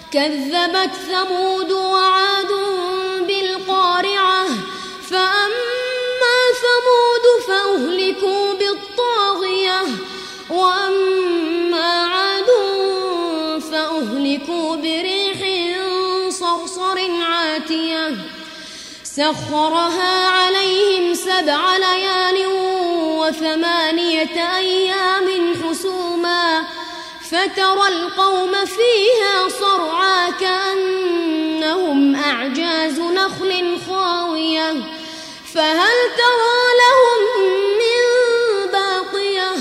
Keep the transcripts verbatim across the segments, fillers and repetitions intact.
كذبت ثمود وعاد بالقارعة فأما ثمود فأهلكوا بالطاغية وأما عاد فأهلكوا بريح صرصر عاتية سخرها عليهم سبع ليال وثمانية أيام حسوما فترى القوم فيها صرعى كأنهم أعجاز نخل خاوية فهل ترى لهم من باقية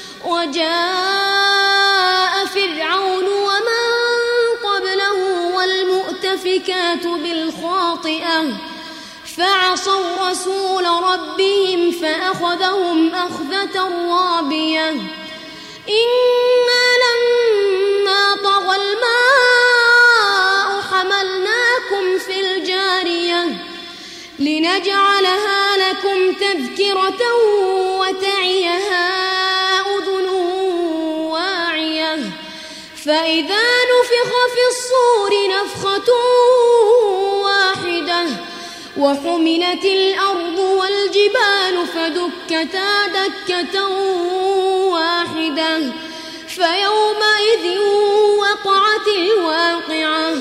وجاء فرعون ومن قبله والمؤتفكات بالخاطئة فعصوا رسول ربهم فأخذهم أخذة رابية إنا لما طغى الماء حملناكم في الجارية لنجعلها لكم تذكرة وتعيها أذن واعية فإذا نفخ في الصور نفخة واحدة وحملت الأرض والجبال فدكتا دكة واحدة فيومئذ وقعت الواقعة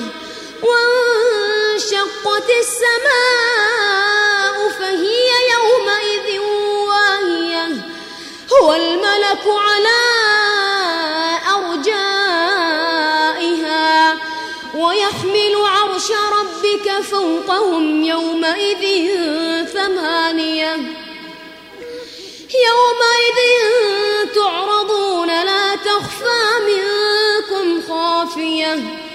وانشقت السماء فهي يومئذ واهية هو الملك على أرجائها ويحمل عرش ربك فوقهم يومئذ ثمانية يومئذ تعرضون لا تخفى منكم خافية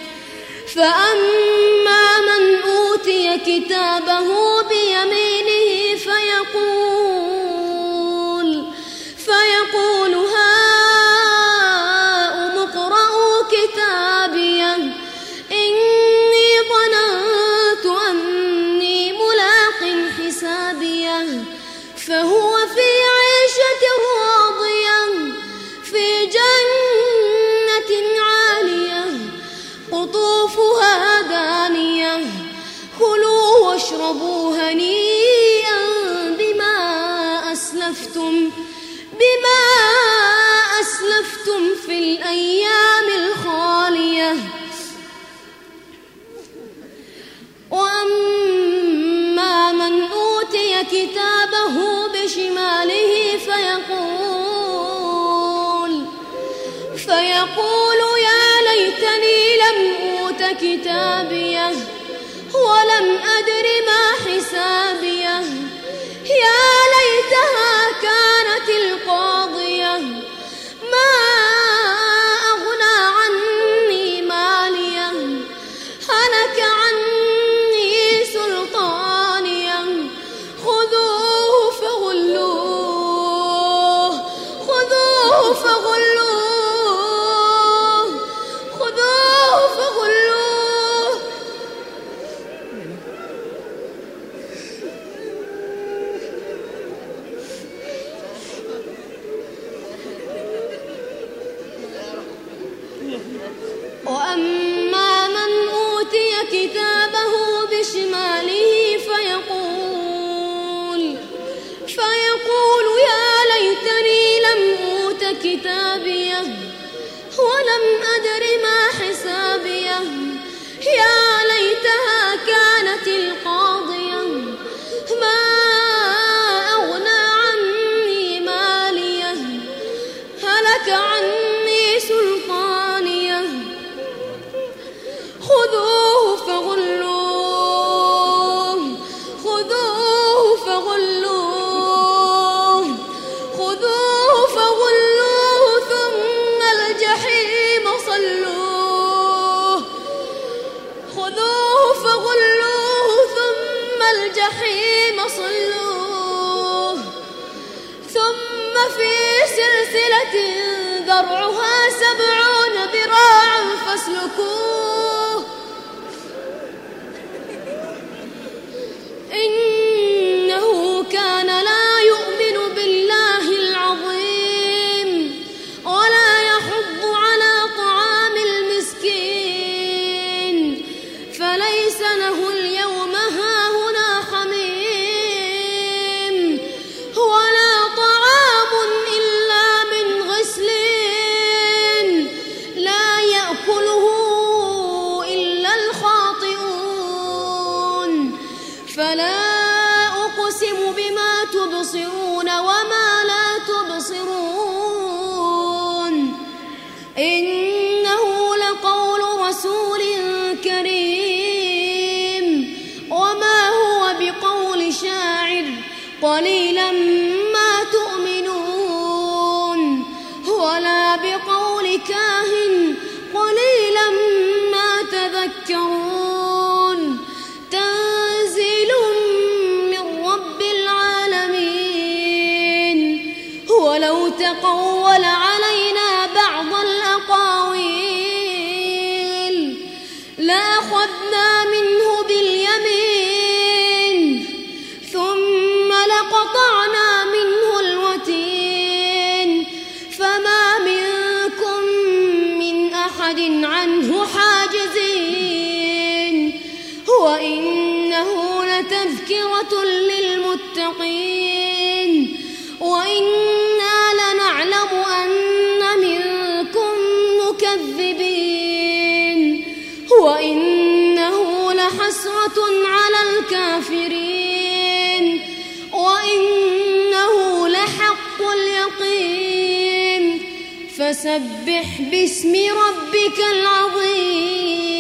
فأما من أوتي كتابه بيمينه فيقول فيقول هاؤم اقرءوا كتابيه إني ظننت أني ملاق حسابيه فهو في عيشة راضية في جنة عالية قطوفها دانية كلوا واشربوا هنيئا بما أسلفتم بما أسلفتم في الأيام الخالية وأما من أوتي كتابه بشماله فيقول فيقول يا ليتني لم أوت كتابيه ولم أدر ما حسابيه يا ليتها كانت القاضية ما أغنى عني ماليه هلك عني سلطانيه خذوه فغلوه خذوه فغلوه خذوه فغلوه وأما من أوتي كتابه بشماله فيقول فيقول يا ليتني لم أوت كتابيه ولم أدر ما حسابيه يا ليتها كانت القاضية ما أغنى عني ماليه هلك عني سلطانيه خذوه فغلوه خذوه فغلوه خذوه فغلوه ثم الجحيم صلوه خذوه فغلوه ثم الجحيم صلوه ثم في سلسلة ذرعها سبعون ذراعا فاسلكوه إنه كان لا يؤمن بالله العظيم ولا يحض على طعام المسكين قليلا ما تؤمنون ولا بقول كاهن قليلا ما تذكرون تنزيل من رب العالمين ولو تقول علينا بعض الأقاويل لأخذنا منه باليمين ثم لقطعنا منه الوتين فما منكم من أحد عنه حاجزين وإنه لتذكرة للمتقين وإنا لنعلم أن منكم مكذبين وإنه لحسرة على الكافرين وإنه لحق اليقين فسبح باسم ربك العظيم.